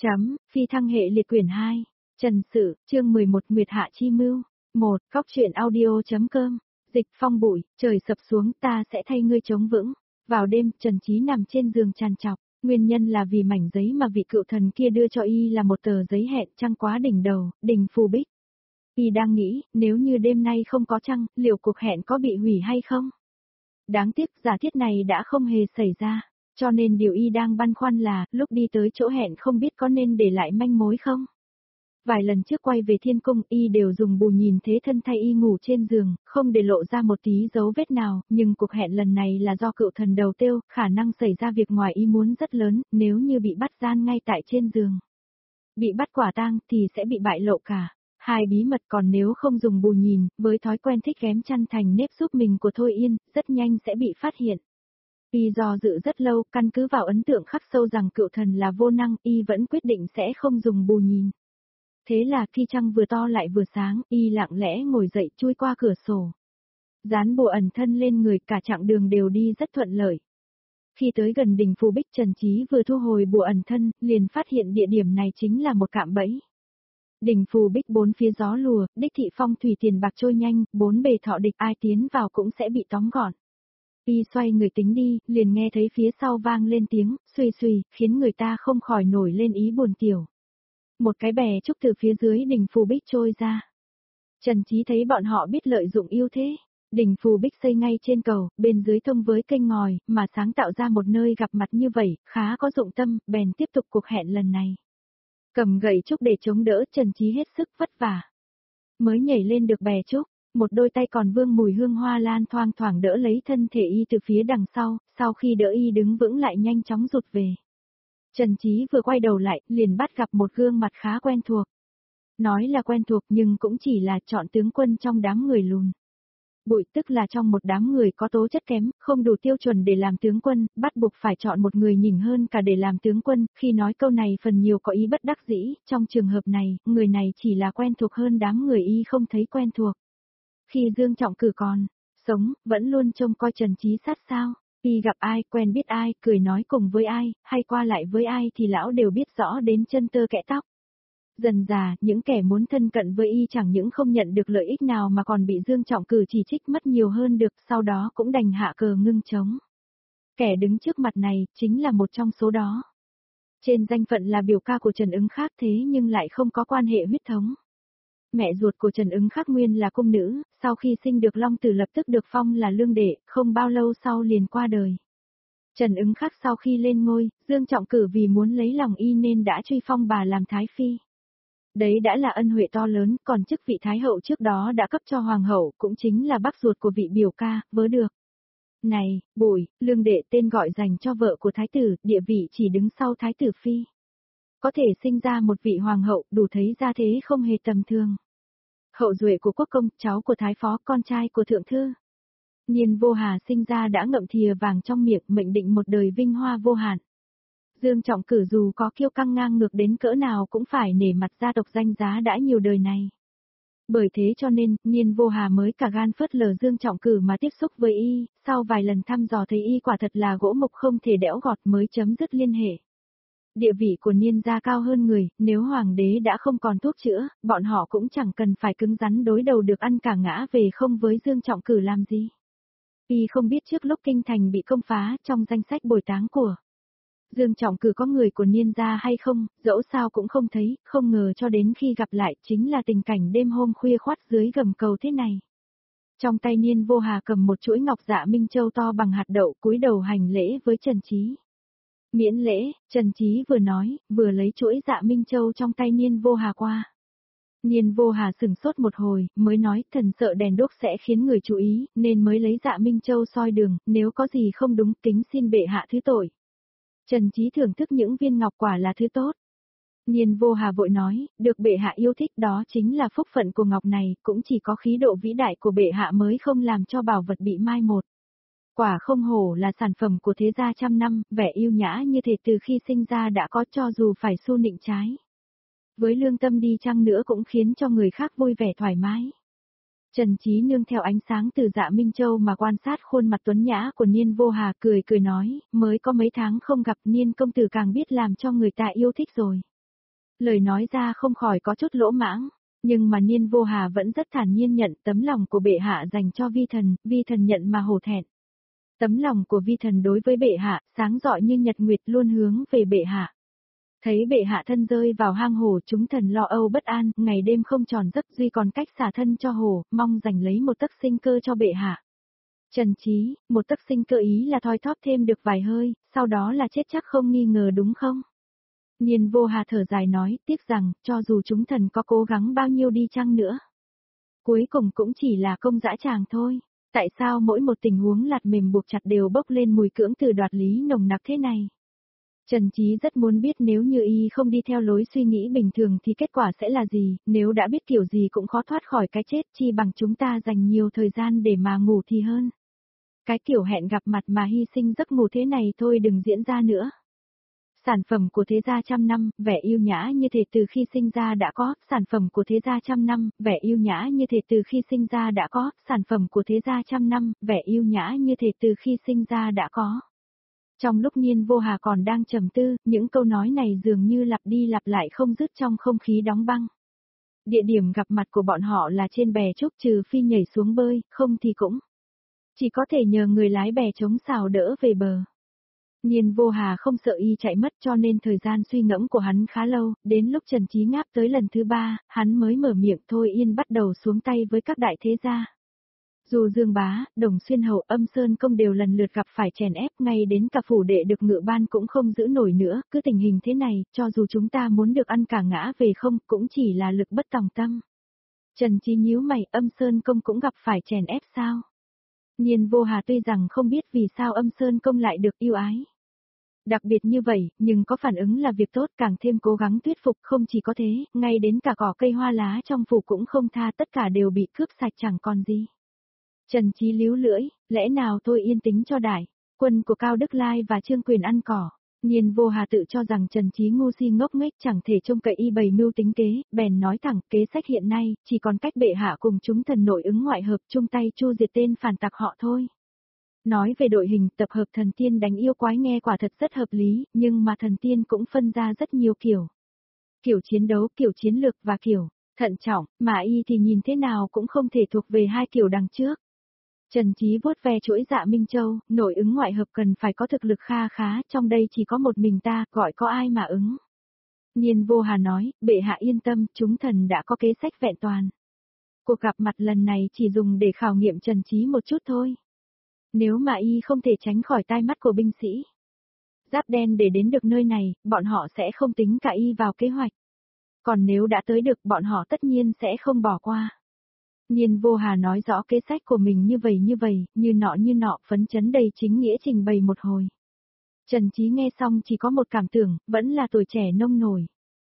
Phi thăng hệ liệt quyển 2. Trần Sự, chương 11 Nguyệt Hạ Chi Mưu. 1. Cóc truyện audio.com. Dịch Phong bụi, trời sập xuống ta sẽ thay ngươi chống vững. Vào đêm, Trần Chí nằm trên giường trằn trọc, nguyên nhân là vì mảnh giấy mà vị cựu thần kia đưa cho y là một tờ giấy hẹn trăng quá đỉnh đầu, đỉnh phù bích. Y đang nghĩ, nếu như đêm nay không có trăng, liệu cuộc hẹn có bị hủy hay không? Đáng tiếc giả thiết này đã không hề xảy ra. Cho nên điều y đang băn khoăn là, lúc đi tới chỗ hẹn không biết có nên để lại manh mối không? Vài lần trước quay về thiên cung y đều dùng bù nhìn thế thân thay y ngủ trên giường, không để lộ ra một tí dấu vết nào, nhưng cuộc hẹn lần này là do cựu thần đầu tiêu, khả năng xảy ra việc ngoài ý muốn rất lớn, nếu như bị bắt gian ngay tại trên giường. Bị bắt quả tang thì sẽ bị bại lộ cả. Hai bí mật, còn nếu không dùng bù nhìn, với thói quen thích ghém chăn thành nếp giúp mình của Thôi Yên, rất nhanh sẽ bị phát hiện. Y do dự rất lâu, căn cứ vào ấn tượng khắc sâu rằng cựu thần là vô năng, y vẫn quyết định sẽ không dùng bù nhìn. Thế là khi trăng vừa to lại vừa sáng, y lặng lẽ ngồi dậy chui qua cửa sổ. Dán bùa ẩn thân lên người, cả chặng đường đều đi rất thuận lợi. Khi tới gần đỉnh phù bích, Trần Chí vừa thu hồi bùa ẩn thân, liền phát hiện địa điểm này chính là một cạm bẫy. Đỉnh phù bích bốn phía gió lùa, đích thị phong thủy tiền bạc trôi nhanh, bốn bề thọ địch, ai tiến vào cũng sẽ bị tóm gọn. Y xoay người tính đi, liền nghe thấy phía sau vang lên tiếng, xuy xuy, khiến người ta không khỏi nổi lên ý buồn tiểu. Một cái bè trúc từ phía dưới đỉnh phù bích trôi ra. Trần Chí thấy bọn họ biết lợi dụng ưu thế. Đỉnh phù bích xây ngay trên cầu, bên dưới thông với kênh ngòi, mà sáng tạo ra một nơi gặp mặt như vậy, khá có dụng tâm, bèn tiếp tục cuộc hẹn lần này. Cầm gậy trúc để chống đỡ, Trần Chí hết sức vất vả. Mới nhảy lên được bè trúc, một đôi tay còn vương mùi hương hoa lan thoang thoảng đỡ lấy thân thể y từ phía đằng sau khi đỡ y đứng vững lại nhanh chóng rụt về. Trần Chí vừa quay đầu lại, liền bắt gặp một gương mặt khá quen thuộc. Nói là quen thuộc nhưng cũng chỉ là chọn tướng quân trong đám người lùn. Bụi tức là trong một đám người có tố chất kém, không đủ tiêu chuẩn để làm tướng quân, bắt buộc phải chọn một người nhỉnh hơn cả để làm tướng quân, khi nói câu này phần nhiều có ý bất đắc dĩ, trong trường hợp này, người này chỉ là quen thuộc hơn đám người y không thấy quen thuộc. Khi Dương Trọng Cử còn sống, vẫn luôn trông coi Trần Chí sát sao, y gặp ai, quen biết ai, cười nói cùng với ai, hay qua lại với ai thì lão đều biết rõ đến chân tơ kẽ tóc. Dần dà, những kẻ muốn thân cận với y chẳng những không nhận được lợi ích nào mà còn bị Dương Trọng Cử chỉ trích mất nhiều hơn được, sau đó cũng đành hạ cờ ngưng trống. Kẻ đứng trước mặt này, chính là một trong số đó. Trên danh phận là biểu ca của Trần Ứng Khác thế nhưng lại không có quan hệ huyết thống. Mẹ ruột của Trần Ứng Khác nguyên là cung nữ, sau khi sinh được Long Tử lập tức được phong là lương đệ, không bao lâu sau liền qua đời. Trần Ứng Khác sau khi lên ngôi, Dương Trọng Cử vì muốn lấy lòng y nên đã truy phong bà làm thái phi. Đấy đã là ân huệ to lớn, còn chức vị thái hậu trước đó đã cấp cho hoàng hậu, cũng chính là bác ruột của vị biểu ca, vớ được. Này, Bùi, lương đệ tên gọi dành cho vợ của thái tử, địa vị chỉ đứng sau thái tử phi. Có thể sinh ra một vị hoàng hậu, đủ thấy ra thế không hề tầm thường. Hậu duệ của quốc công, cháu của thái phó, con trai của thượng thư. Niên Vô Hà sinh ra đã ngậm thìa vàng trong miệng, mệnh định một đời vinh hoa vô hạn. Dương Trọng Cử dù có kiêu căng ngang ngược đến cỡ nào cũng phải nể mặt gia tộc danh giá đã nhiều đời này. Bởi thế cho nên, Niên Vô Hà mới cả gan phớt lờ Dương Trọng Cử mà tiếp xúc với y, sau vài lần thăm dò thấy y quả thật là gỗ mục không thể đẽo gọt mới chấm dứt liên hệ. Địa vị của Niên gia cao hơn người, nếu hoàng đế đã không còn thuốc chữa, bọn họ cũng chẳng cần phải cứng rắn đối đầu được ăn cả ngã về không với Dương Trọng Cử làm gì. Y không biết trước lúc kinh thành bị công phá, trong danh sách bồi táng của Dương Trọng Cử có người của Niên gia hay không, dẫu sao cũng không thấy, không ngờ cho đến khi gặp lại chính là tình cảnh đêm hôm khuya khoắt dưới gầm cầu thế này. Trong tay Niên Vô Hà cầm một chuỗi ngọc dạ minh châu to bằng hạt đậu, cúi đầu hành lễ với Trần Chí. Miễn lễ, Trần Chí vừa nói, vừa lấy chuỗi dạ minh châu trong tay Niên Vô Hà qua. Niên Vô Hà sửng sốt một hồi, mới nói, thần sợ đèn đuốc sẽ khiến người chú ý, nên mới lấy dạ minh châu soi đường, nếu có gì không đúng, kính xin bệ hạ thứ tội. Trần Chí thưởng thức những viên ngọc quả là thứ tốt. Niên Vô Hà vội nói, được bệ hạ yêu thích đó chính là phúc phận của ngọc này, cũng chỉ có khí độ vĩ đại của bệ hạ mới không làm cho bảo vật bị mai một. Quả không hổ là sản phẩm của thế gia trăm năm, vẻ yêu nhã như thể từ khi sinh ra đã có cho dù phải su nịnh trái. Với lương tâm đi chăng nữa cũng khiến cho người khác vui vẻ thoải mái. Trần Chí nương theo ánh sáng từ dạ Minh Châu mà quan sát khuôn mặt tuấn nhã của Niên Vô Hà, cười nói, mới có mấy tháng không gặp Niên công tử càng biết làm cho người ta yêu thích rồi. Lời nói ra không khỏi có chút lỗ mãng, nhưng mà Niên Vô Hà vẫn rất thản nhiên nhận tấm lòng của bệ hạ dành cho vi thần nhận mà hổ thẹn. Tấm lòng của vi thần đối với bệ hạ, sáng rọi như nhật nguyệt luôn hướng về bệ hạ. Thấy bệ hạ thân rơi vào hang hổ chúng thần lo âu bất an, ngày đêm không tròn giấc duy còn cách xả thân cho hổ, mong giành lấy một tấc sinh cơ cho bệ hạ. Trần Chí, một tấc sinh cơ ý là thoi thóp thêm được vài hơi, sau đó là chết chắc không nghi ngờ đúng không? Niên Vô Hà thở dài nói, tiếc rằng, cho dù chúng thần có cố gắng bao nhiêu đi chăng nữa. Cuối cùng cũng chỉ là công dã tràng thôi. Tại sao mỗi một tình huống lạt mềm buộc chặt đều bốc lên mùi cưỡng từ đoạt lý nồng nặc thế này? Trần Chí rất muốn biết nếu như y không đi theo lối suy nghĩ bình thường thì kết quả sẽ là gì, nếu đã biết kiểu gì cũng khó thoát khỏi cái chết chi bằng chúng ta dành nhiều thời gian để mà ngủ thì hơn. Cái kiểu hẹn gặp mặt mà hy sinh giấc ngủ thế này thôi đừng diễn ra nữa. Sản phẩm của thế gia trăm năm, vẻ yêu nhã như thể từ khi sinh ra đã có, sản phẩm của thế gia trăm năm, vẻ yêu nhã như thể từ khi sinh ra đã có, sản phẩm của thế gia trăm năm, vẻ yêu nhã như thể từ khi sinh ra đã có. Trong lúc Niên Vô Hà còn đang trầm tư, những câu nói này dường như lặp đi lặp lại không dứt trong không khí đóng băng. Địa điểm gặp mặt của bọn họ là trên bè trúc trừ phi nhảy xuống bơi, không thì cũng chỉ có thể nhờ người lái bè chống xào đỡ về bờ. Niên Vô Hà không sợ y chạy mất cho nên thời gian suy ngẫm của hắn khá lâu, đến lúc Trần Chí ngáp tới lần thứ 3, hắn mới mở miệng thôi yên bắt đầu xuống tay với các đại thế gia. Dù Dương Bá, Đồng Xuyên Hầu, Âm Sơn Công đều lần lượt gặp phải chèn ép ngay đến cả phủ đệ được ngự ban cũng không giữ nổi nữa, cứ tình hình thế này, cho dù chúng ta muốn được ăn cả ngã về không, cũng chỉ là lực bất tòng tâm. Trần Chí nhíu mày, Âm Sơn Công cũng gặp phải chèn ép sao? Niên Vô Hà tuy rằng không biết vì sao Âm Sơn Công lại được yêu ái. Đặc biệt như vậy, nhưng có phản ứng là việc tốt càng thêm cố gắng thuyết phục không chỉ có thế, ngay đến cả cỏ cây hoa lá trong phủ cũng không tha tất cả đều bị cướp sạch chẳng còn gì. Trần Chí líu lưỡi, lẽ nào thôi yên tính cho đại, quân của Cao Đức Lai và Trương Quyền ăn cỏ. Niên Vô Hà tự cho rằng Trần Chí ngu si ngốc nghếch chẳng thể trông cậy y bày mưu tính kế, bèn nói thẳng kế sách hiện nay, chỉ còn cách bệ hạ cùng chúng thần nội ứng ngoại hợp chung tay chu diệt tên phản tặc họ thôi. Nói về đội hình tập hợp thần tiên đánh yêu quái nghe quả thật rất hợp lý, nhưng mà thần tiên cũng phân ra rất nhiều kiểu. Kiểu chiến đấu, kiểu chiến lược và kiểu thận trọng, mà y thì nhìn thế nào cũng không thể thuộc về hai kiểu đằng trước. Trần Chí vuốt ve chuỗi Dạ Minh Châu, nội ứng ngoại hợp cần phải có thực lực kha khá, trong đây chỉ có một mình ta, gọi có ai mà ứng. Niên Vô Hà nói, bệ hạ yên tâm, chúng thần đã có kế sách vẹn toàn. Cuộc gặp mặt lần này chỉ dùng để khảo nghiệm Trần Chí một chút thôi. Nếu mà y không thể tránh khỏi tai mắt của binh sĩ Giáp Đen để đến được nơi này, bọn họ sẽ không tính cả y vào kế hoạch. Còn nếu đã tới được bọn họ tất nhiên sẽ không bỏ qua. Niên Vô Hà nói rõ kế sách của mình như vậy, như nọ, phấn chấn đầy chính nghĩa trình bày một hồi. Trần Chí nghe xong chỉ có một cảm tưởng, vẫn là tuổi trẻ nông nổi.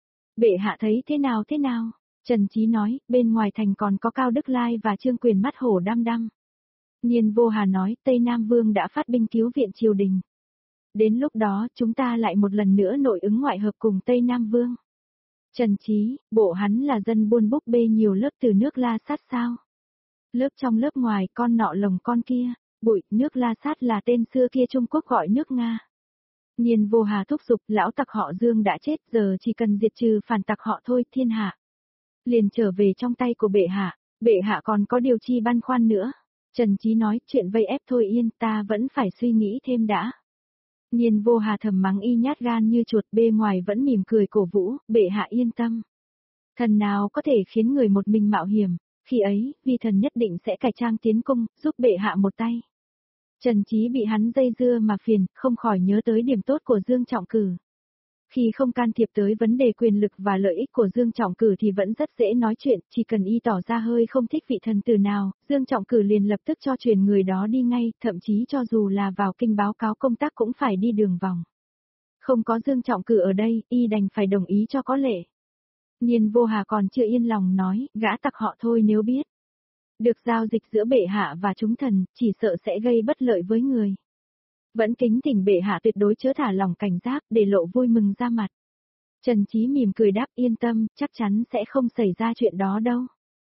Bệ hạ thấy thế nào? Trần Chí nói, bên ngoài thành còn có Cao Đức Lai và Trương Quyền mắt hổ đăm đăm. Niên Vô Hà nói, Tây Nam Vương đã phát binh cứu viện triều đình. Đến lúc đó, chúng ta lại một lần nữa nội ứng ngoại hợp cùng Tây Nam Vương. Trần Chí, bộ hắn là dân buôn búp bê nhiều lớp từ nước La Sát sao? Lớp trong lớp ngoài, con nọ lồng con kia, bụi, nước La Sát là tên xưa kia Trung Quốc gọi nước Nga. Niên Vô Hà thúc giục, lão tặc họ Dương đã chết, giờ chỉ cần diệt trừ phản tặc họ thôi, thiên hạ. Liền trở về trong tay của bệ hạ còn có điều chi băn khoăn nữa. Trần Chí nói, chuyện vây ép thôi yên, ta vẫn phải suy nghĩ thêm đã. Niên Vô Hà thầm mắng y nhát gan như chuột, bề ngoài vẫn mỉm cười cổ vũ, bệ hạ yên tâm. Thần nào có thể khiến người một mình mạo hiểm, khi ấy, vi thần nhất định sẽ cải trang tiến cung, giúp bệ hạ một tay. Trần Chí bị hắn dây dưa mà phiền, không khỏi nhớ tới điểm tốt của Dương Trọng Cử. Khi không can thiệp tới vấn đề quyền lực và lợi ích của Dương Trọng Cử thì vẫn rất dễ nói chuyện, chỉ cần y tỏ ra hơi không thích vị thần tử nào, Dương Trọng Cử liền lập tức cho truyền người đó đi ngay, thậm chí cho dù là vào kinh báo cáo công tác cũng phải đi đường vòng. Không có Dương Trọng Cử ở đây, y đành phải đồng ý cho có lệ. Niên Vô Hà còn chưa yên lòng nói, gã tặc họ thôi nếu biết được giao dịch giữa bệ hạ và chúng thần, chỉ sợ sẽ gây bất lợi với người. Vẫn kính thỉnh bệ hạ tuyệt đối chớ thả lòng cảnh giác để lộ vui mừng ra mặt. Trần Chí mỉm cười đáp yên tâm, chắc chắn sẽ không xảy ra chuyện đó đâu.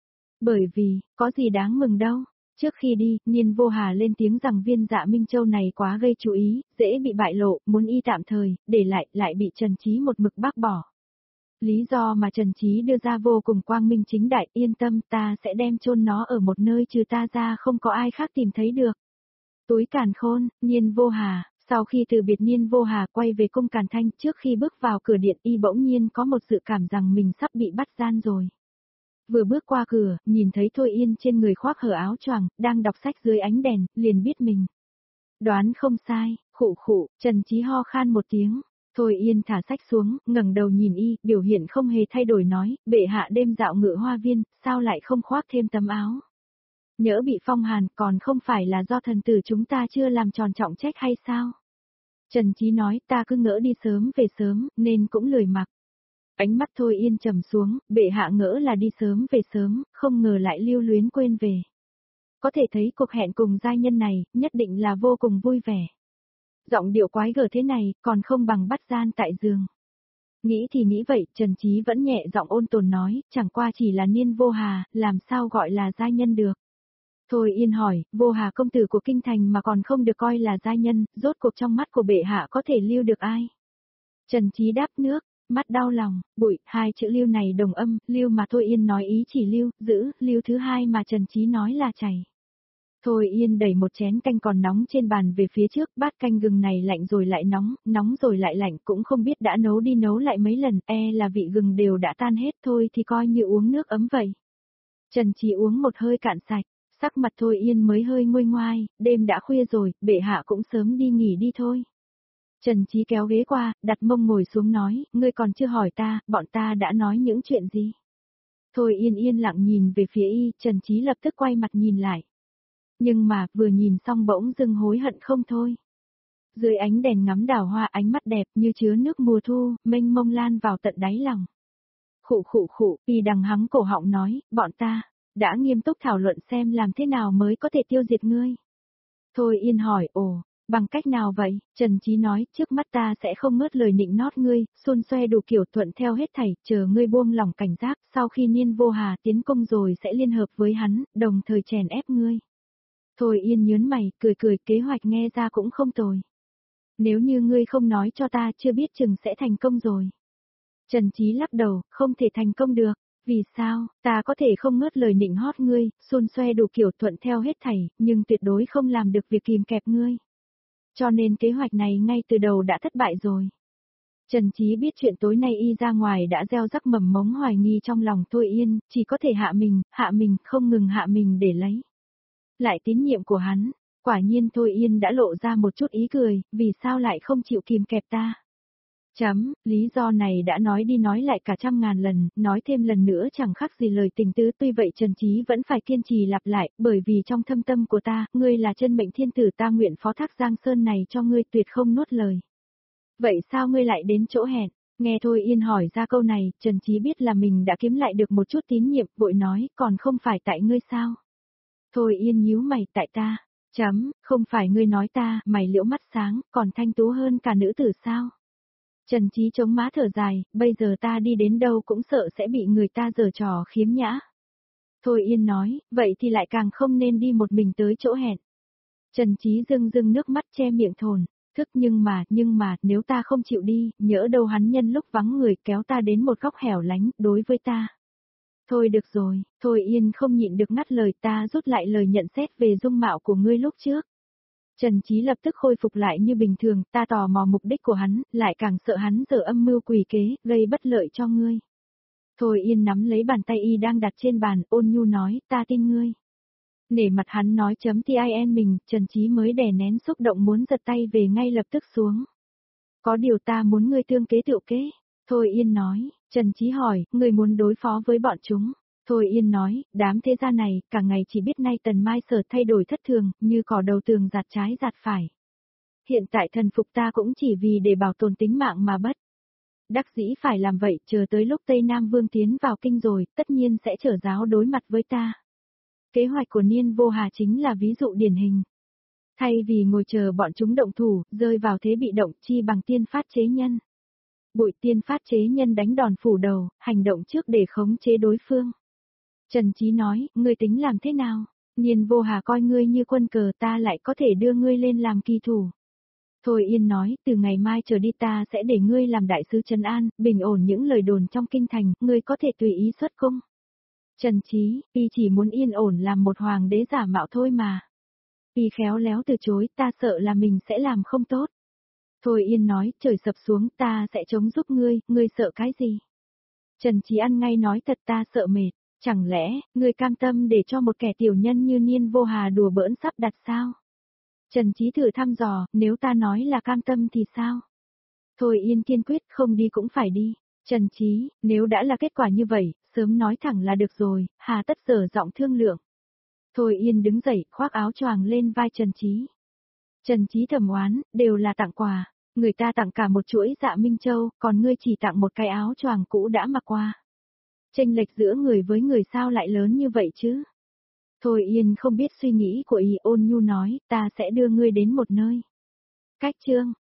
Bởi vì, có gì đáng mừng đâu. Trước khi đi, Niên Vô Hà lên tiếng rằng viên Dạ Minh Châu này quá gây chú ý, dễ bị bại lộ, muốn y tạm thời, để lại bị Trần Chí một mực bác bỏ. Lý do mà Trần Chí đưa ra vô cùng quang minh chính đại, yên tâm ta sẽ đem chôn nó ở một nơi trừ ta ra không có ai khác tìm thấy được. Túi càn khôn, Niên Vô Hà, sau khi từ biệt Niên Vô Hà quay về cung Càn Thanh trước khi bước vào cửa điện y bỗng nhiên có một dự cảm rằng mình sắp bị bắt gian rồi. Vừa bước qua cửa, nhìn thấy Thôi Yên trên người khoác hở áo choàng, đang đọc sách dưới ánh đèn, liền biết mình. Đoán không sai, khụ khụ, Trần Chí ho khan một tiếng. Thôi Yên thả sách xuống, ngẩng đầu nhìn y, biểu hiện không hề thay đổi nói, bệ hạ đêm dạo ngự hoa viên, sao lại không khoác thêm tấm áo? Nhỡ bị phong hàn, còn không phải là do thần tử chúng ta chưa làm tròn trọng trách hay sao? Trần Chí nói, ta cứ ngỡ đi sớm về sớm, nên cũng lười mặc. Ánh mắt Thôi Yên trầm xuống, bệ hạ ngỡ là đi sớm về sớm, không ngờ lại lưu luyến quên về. Có thể thấy cuộc hẹn cùng giai nhân này, nhất định là vô cùng vui vẻ. Giọng điệu quái gở thế này, còn không bằng bắt gian tại giường. Nghĩ thì nghĩ vậy, Trần Chí vẫn nhẹ giọng ôn tồn nói, chẳng qua chỉ là Niên Vô Hà, làm sao gọi là giai nhân được. Thôi Yên hỏi, Vô Hà công tử của kinh thành mà còn không được coi là giai nhân, rốt cuộc trong mắt của bệ hạ có thể lưu được ai? Trần Chí đáp nước, mắt đau lòng, bụi, hai chữ lưu này đồng âm, lưu mà Thôi Yên nói ý chỉ lưu, giữ, lưu thứ hai mà Trần Chí nói là chảy. Thôi Yên đẩy một chén canh còn nóng trên bàn về phía trước, bát canh gừng này lạnh rồi lại nóng, nóng rồi lại lạnh, cũng không biết đã nấu đi nấu lại mấy lần, là vị gừng đều đã tan hết thôi thì coi như uống nước ấm vậy. Trần Chí uống một hơi cạn sạch, sắc mặt Thôi Yên mới hơi nguôi ngoai, đêm đã khuya rồi, bệ hạ cũng sớm đi nghỉ đi thôi. Trần Chí kéo ghế qua, đặt mông ngồi xuống nói, ngươi còn chưa hỏi ta, bọn ta đã nói những chuyện gì? Thôi Yên yên lặng nhìn về phía y, Trần Chí lập tức quay mặt nhìn lại. Nhưng mà, vừa nhìn xong bỗng dưng hối hận không thôi. Dưới ánh đèn ngắm đào hoa ánh mắt đẹp như chứa nước mùa thu, mênh mông lan vào tận đáy lòng. Khụ khụ khụ, y đằng hắng cổ họng nói, bọn ta, đã nghiêm túc thảo luận xem làm thế nào mới có thể tiêu diệt ngươi. Thôi Yên hỏi, ồ, bằng cách nào vậy? Trần Chí nói, trước mắt ta sẽ không ngớt lời nịnh nót ngươi, xôn xoe đủ kiểu thuận theo hết thảy, chờ ngươi buông lòng cảnh giác, sau khi Niên Vô Hà tiến công rồi sẽ liên hợp với hắn, đồng thời chèn ép ngươi. Thôi Yên nhớn mày, cười cười, kế hoạch nghe ra cũng không tồi. Nếu như ngươi không nói cho ta chưa biết chừng sẽ thành công rồi. Trần Chí lắc đầu, không thể thành công được. Vì sao, ta có thể không ngớt lời nịnh hót ngươi, xôn xoe đủ kiểu thuận theo hết thảy, nhưng tuyệt đối không làm được việc kìm kẹp ngươi. Cho nên kế hoạch này ngay từ đầu đã thất bại rồi. Trần Chí biết chuyện tối nay y ra ngoài đã gieo rắc mầm mống hoài nghi trong lòng Thôi Yên, chỉ có thể hạ mình, không ngừng hạ mình để lấy lại tín nhiệm của hắn. Quả nhiên Thôi Yên đã lộ ra một chút ý cười, vì sao lại không chịu kìm kẹp ta. Lý do này đã nói đi nói lại cả trăm ngàn lần, nói thêm lần nữa chẳng khác gì lời tình tứ, tuy vậy Trần Chí vẫn phải kiên trì lặp lại, bởi vì trong thâm tâm của ta, ngươi là chân mệnh thiên tử, ta nguyện phó thác Giang Sơn này cho ngươi, tuyệt không nuốt lời. Vậy sao ngươi lại đến chỗ hẹn? Nghe Thôi Yên hỏi ra câu này, Trần Chí biết là mình đã kiếm lại được một chút tín nhiệm, vội nói, còn không phải tại ngươi sao? Thôi Yên nhíu mày, tại ta. Không phải ngươi nói ta, mày liễu mắt sáng, còn thanh tú hơn cả nữ tử sao? Trần Chí chống má thở dài, bây giờ ta đi đến đâu cũng sợ sẽ bị người ta giở trò khiếm nhã. Thôi Yên nói, vậy thì lại càng không nên đi một mình tới chỗ hẹn. Trần Chí rưng nước mắt che miệng thồn, nhưng mà, nếu ta không chịu đi, nhỡ đâu hắn nhân lúc vắng người kéo ta đến một góc hẻo lánh, đối với ta. Thôi được rồi, Thôi Yên không nhịn được ngắt lời, ta rút lại lời nhận xét về dung mạo của ngươi lúc trước. Trần Chí lập tức khôi phục lại như bình thường, ta tò mò mục đích của hắn, lại càng sợ hắn dở âm mưu quỷ kế, gây bất lợi cho ngươi. Thôi Yên nắm lấy bàn tay y đang đặt trên bàn, ôn nhu nói, ta tin ngươi. Nể mặt hắn nói tin mình, Trần Chí mới đè nén xúc động muốn giật tay về ngay lập tức xuống. Có điều ta muốn ngươi tương kế tựu kế. Thôi Yên nói, Trần Chí hỏi, ngươi muốn đối phó với bọn chúng. Thôi Yên nói, đám thế gia này, cả ngày chỉ biết nay Tần Mai Sở thay đổi thất thường, như cỏ đầu tường giạt trái giạt phải. Hiện tại thần phục ta cũng chỉ vì để bảo tồn tính mạng mà bất. Đắc dĩ phải làm vậy, chờ tới lúc Tây Nam Vương tiến vào kinh rồi, tất nhiên sẽ trở giáo đối mặt với ta. Kế hoạch của Niên Vô Hà chính là ví dụ điển hình. Thay vì ngồi chờ bọn chúng động thủ, rơi vào thế bị động, chi bằng tiên phát chế nhân. Bụi tiên phát chế nhân đánh đòn phủ đầu, hành động trước để khống chế đối phương. Trần Chí nói, ngươi tính làm thế nào? Niên Vô Hà coi ngươi như quân cờ, ta lại có thể đưa ngươi lên làm kỳ thủ. Thôi Yên nói, từ ngày mai trở đi ta sẽ để ngươi làm đại sứ trấn an, bình ổn những lời đồn trong kinh thành, ngươi có thể tùy ý xuất cung. Trần Chí, y chỉ muốn yên ổn làm một hoàng đế giả mạo thôi mà. Y khéo léo từ chối, ta sợ là mình sẽ làm không tốt. Thôi Yên nói, trời sập xuống ta sẽ chống giúp ngươi sợ cái gì? Trần Chí ăn ngay nói thật ta sợ mệt, chẳng lẽ, ngươi cam tâm để cho một kẻ tiểu nhân như Niên Vô Hà đùa bỡn sắp đặt sao? Trần Chí thử thăm dò, nếu ta nói là cam tâm thì sao? Thôi Yên kiên quyết không đi cũng phải đi. Trần Chí, nếu đã là kết quả như vậy, sớm nói thẳng là được rồi, hà tất dở giọng thương lượng. Thôi Yên đứng dậy, khoác áo choàng lên vai Trần Chí. Trần Chí thầm oán, đều là tặng quà, người ta tặng cả một chuỗi Dạ Minh Châu, còn ngươi chỉ tặng một cái áo choàng cũ đã mặc qua. Chênh lệch giữa người với người sao lại lớn như vậy chứ? Thôi Yên không biết suy nghĩ của y, ôn nhu nói, ta sẽ đưa ngươi đến một nơi. Cách chương